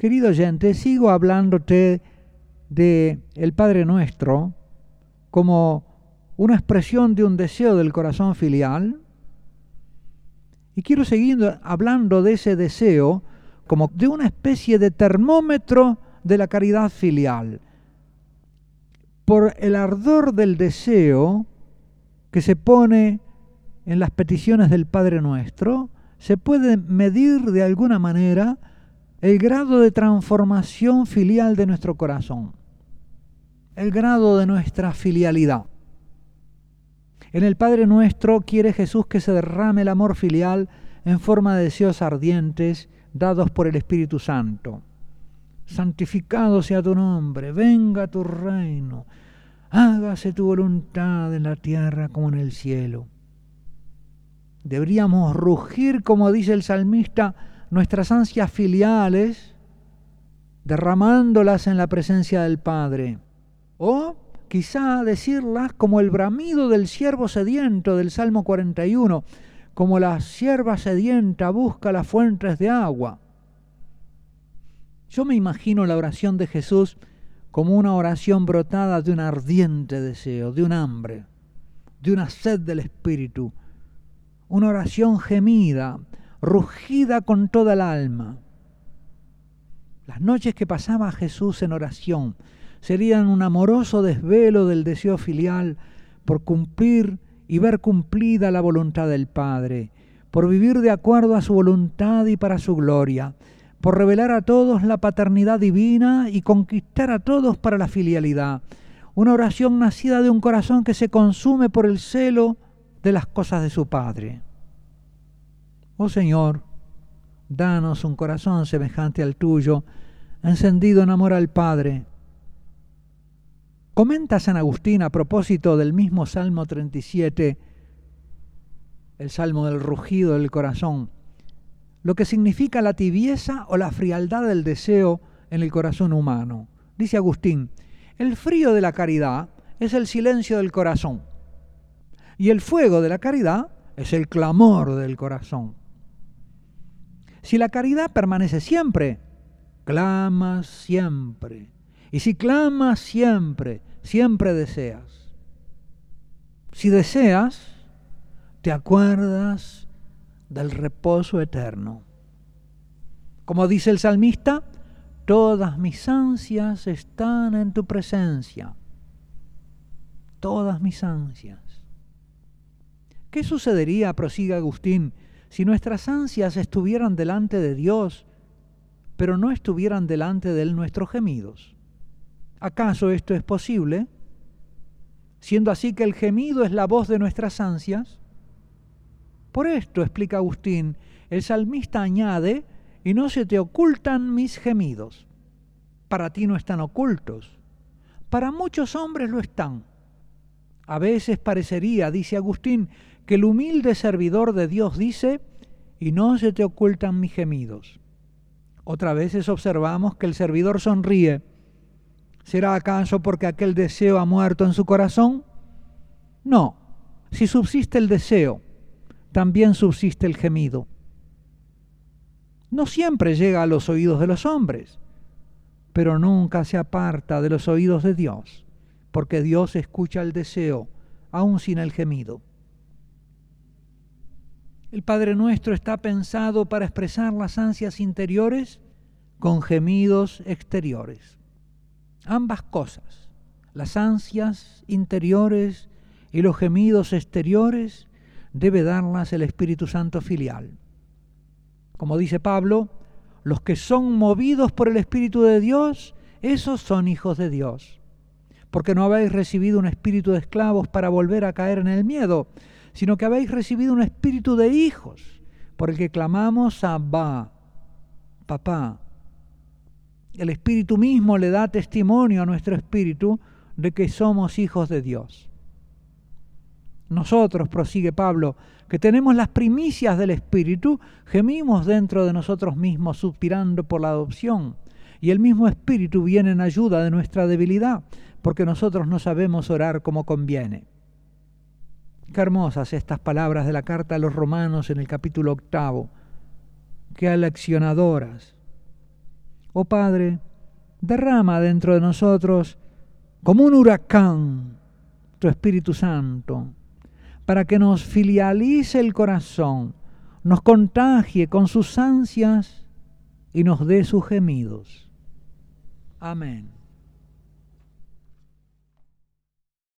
Querido oyente, sigo hablándote de el Padre Nuestro como una expresión de un deseo del corazón filial, y quiero seguir hablando de ese deseo como de una especie de termómetro de la caridad filial. Por el ardor del deseo que se pone en las peticiones del Padre Nuestro, se puede medir de alguna manera el grado de transformación filial de nuestro corazón, el grado de nuestra filialidad. En el Padre Nuestro quiere Jesús que se derrame el amor filial en forma de deseos ardientes dados por el Espíritu Santo. Santificado sea tu nombre, venga tu reino, hágase tu voluntad en la tierra como en el cielo. Deberíamos rugir, como dice el salmista, nuestras ansias filiales, derramándolas en la presencia del Padre. O quizá decirlas como el bramido del ciervo sediento del Salmo 41, como la cierva sedienta busca las fuentes de agua. Yo me imagino la oración de Jesús como una oración brotada de un ardiente deseo, de un hambre, de una sed del Espíritu, una oración gemida, rugida con toda el alma. Las noches que pasaba Jesús en oración serían un amoroso desvelo del deseo filial por cumplir y ver cumplida la voluntad del Padre, por vivir de acuerdo a su voluntad y para su gloria, por revelar a todos la paternidad divina y conquistar a todos para la filialidad. Una oración nacida de un corazón que se consume por el celo de las cosas de su Padre. Oh Señor, danos un corazón semejante al tuyo, encendido en amor al Padre. Comenta San Agustín a propósito del mismo Salmo 37, el Salmo del rugido del corazón, lo que significa la tibieza o la frialdad del deseo en el corazón humano. Dice Agustín, el frío de la caridad es el silencio del corazón, y el fuego de la caridad es el clamor del corazón. Si la caridad permanece siempre, clamas siempre. Y si clamas siempre, siempre deseas. Si deseas, te acuerdas del reposo eterno. Como dice el salmista, todas mis ansias están en tu presencia. Todas mis ansias. ¿Qué sucedería, prosigue Agustín, si nuestras ansias estuvieran delante de Dios, pero no estuvieran delante de Él nuestros gemidos? ¿Acaso esto es posible? Siendo así que el gemido es la voz de nuestras ansias. Por esto, explica Agustín, el salmista añade, y no se te ocultan mis gemidos. Para ti no están ocultos. Para muchos hombres lo están. A veces parecería, dice Agustín, que el humilde servidor de Dios dice, y no se te ocultan mis gemidos. Otras veces observamos que el servidor sonríe. ¿Será acaso porque aquel deseo ha muerto en su corazón? No, si subsiste el deseo, también subsiste el gemido. No siempre llega a los oídos de los hombres, pero nunca se aparta de los oídos de Dios, porque Dios escucha el deseo, aun sin el gemido. El Padre Nuestro está pensado para expresar las ansias interiores con gemidos exteriores. Ambas cosas, las ansias interiores y los gemidos exteriores, debe darlas el Espíritu Santo filial. Como dice Pablo, los que son movidos por el Espíritu de Dios, esos son hijos de Dios. Porque no habéis recibido un espíritu de esclavos para volver a caer en el miedo, sino que habéis recibido un espíritu de hijos, por el que clamamos Abba, Papá. El Espíritu mismo le da testimonio a nuestro espíritu de que somos hijos de Dios. Nosotros, prosigue Pablo, que tenemos las primicias del Espíritu, gemimos dentro de nosotros mismos suspirando por la adopción, y el mismo Espíritu viene en ayuda de nuestra debilidad, porque nosotros no sabemos orar como conviene. Qué hermosas estas palabras de la carta a los Romanos en el capítulo 8, qué aleccionadoras. Oh Padre, derrama dentro de nosotros como un huracán tu Espíritu Santo, para que nos filialice el corazón, nos contagie con sus ansias y nos dé sus gemidos. Amén.